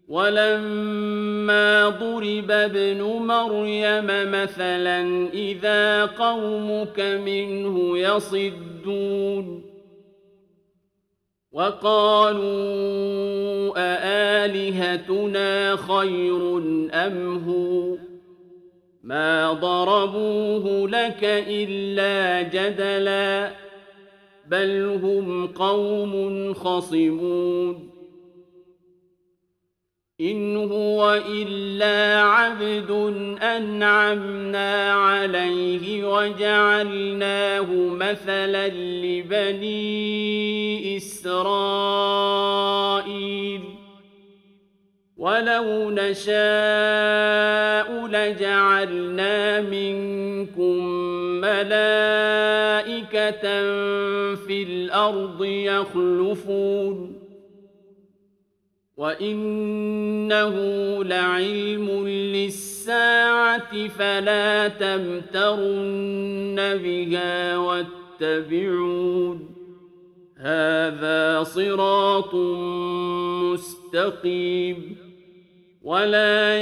ولما ضرب ابن مريم مثلا إذا قومك منه يصدون وقالوا أآلهتنا خير أم هو ما ضربوه لك إلا جدلا بل هم قوم خصمون إن هو إلا عبد أنعمنا عليه وجعلناه مثلا لبني إسرائيل ولو نشاء لجعلنا منكم ملائكة في الأرض يخلفون وإنه لعلم للساعة فلا تمترن بها واتبعون هذا صراط مستقيم ولا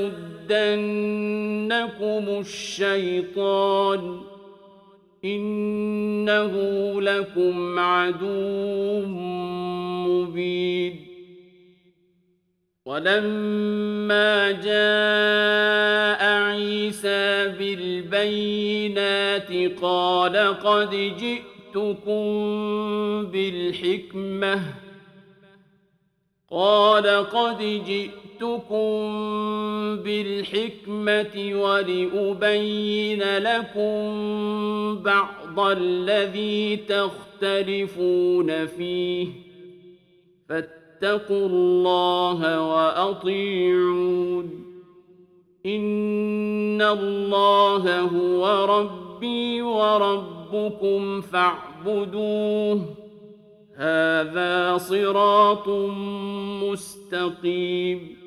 يصدنكم الشيطان إنه لكم عدو مبين ولما جاء عيسى بالبينات قد جئتكم بالحكمة ولأبين لكم بعض الذي تختلفون فيه فاتقوا الله وأطيعون إن الله هو ربي وربكم فاعبدوه هذا صراط مستقيم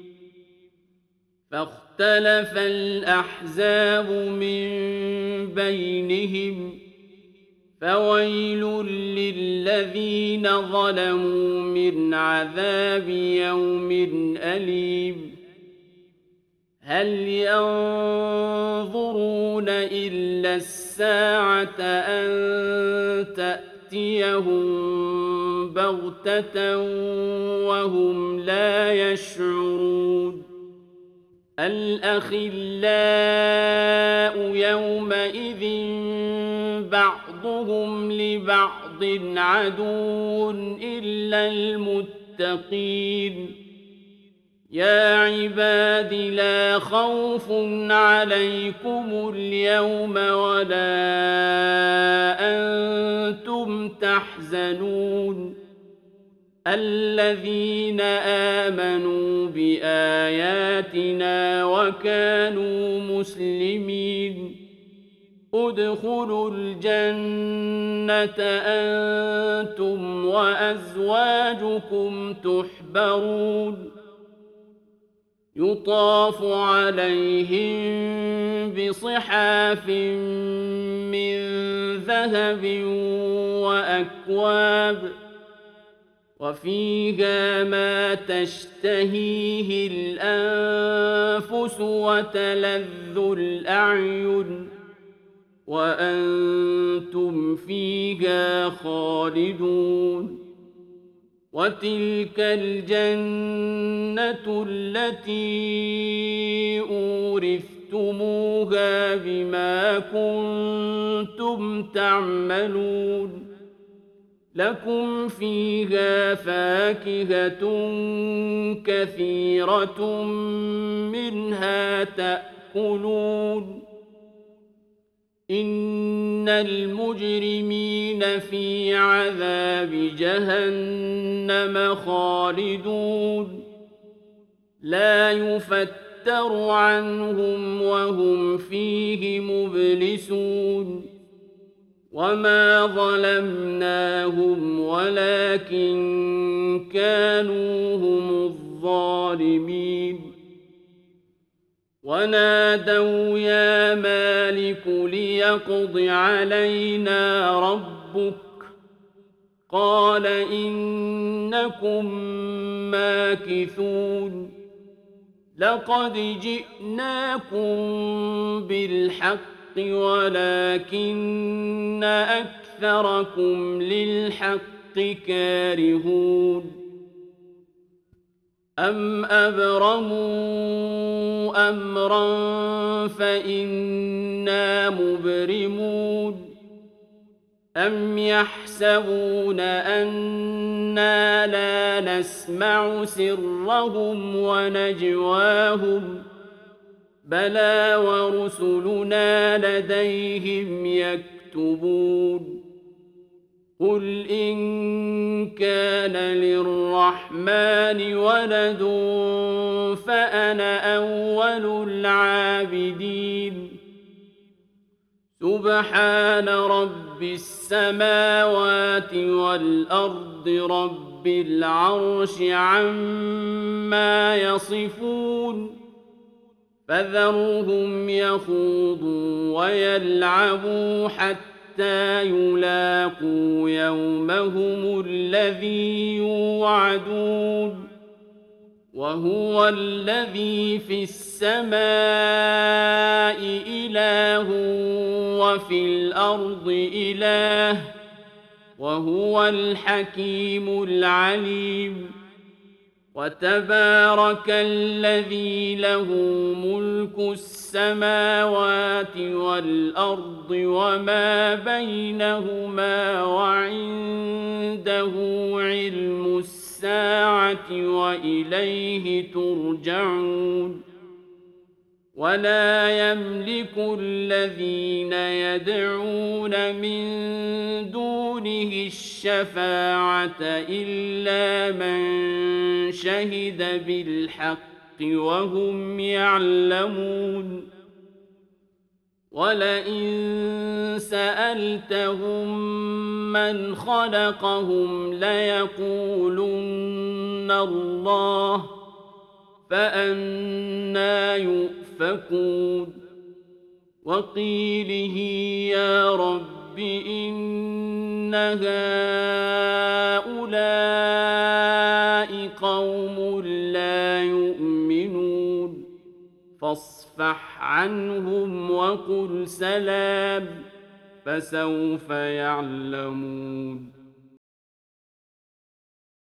فاختلف الأحزاب من بينهم فويل للذين ظلموا من عذاب يوم أليم هل ينظرون إلا الساعة أن تأتيهم بغتة وهم لا يشعرون الأخلاء يومئذ بعضهم لبعض عدو إلا المتقين يا عباد لا خوف عليكم اليوم ولا أنتم تحزنون الذين آمنوا بآياتنا وكانوا مسلمين ادخلوا الجنة أنتم وأزواجكم تحبرون يطاف عليهم بصحاف من ذهب وأكواب وفيها ما تشتهيه الأنفس وتلذ الأعين وأنتم فيها خالدون وتلك الجنة التي أورثتموها بما كنتم تعملون لكم فيها فاكهة كثيرة منها تأكلون إن المجرمين في عذاب جهنم خالدون لا يفتر عنهم وهم فيه مبلسون وما ظلمناهم ولكن كانوا هم الظالمين ونادوا يا مالك ليقض علينا ربك قال إنكم ماكثون لقد جئناكم بالحق ولكن أكثركم للحق كارهون أم أبرموا أمرا فإنا مبرمون أم يحسبون أنا لا نسمع سرهم ونجواهم بلى ورسلنا لديهم يكتبون قل إن كان للرحمن ولد فأنا أول العابدين سبحان رب السماوات والأرض رب العرش عما يصفون فذرهم يخوضوا ويلعبوا حتى يلاقوا يومهم الذي يوعدون وهو الذي في السماء إله وفي الأرض إله وهو الحكيم العليم وتبارك الذي له ملك السماوات والأرض وما بينهما وعنده علم الساعة وإليه ترجعون ولا يملك الذين يدعون من دونه الشفاعة إلا من شهد بالحق وهم يعلمون ولئن سألتهم من خلقهم ليقولن الله فأنى يؤفكون وقيله يا رب إن هؤلاء قوم لا يؤمنون فاصفح عنهم وقل سلام فسوف يعلمون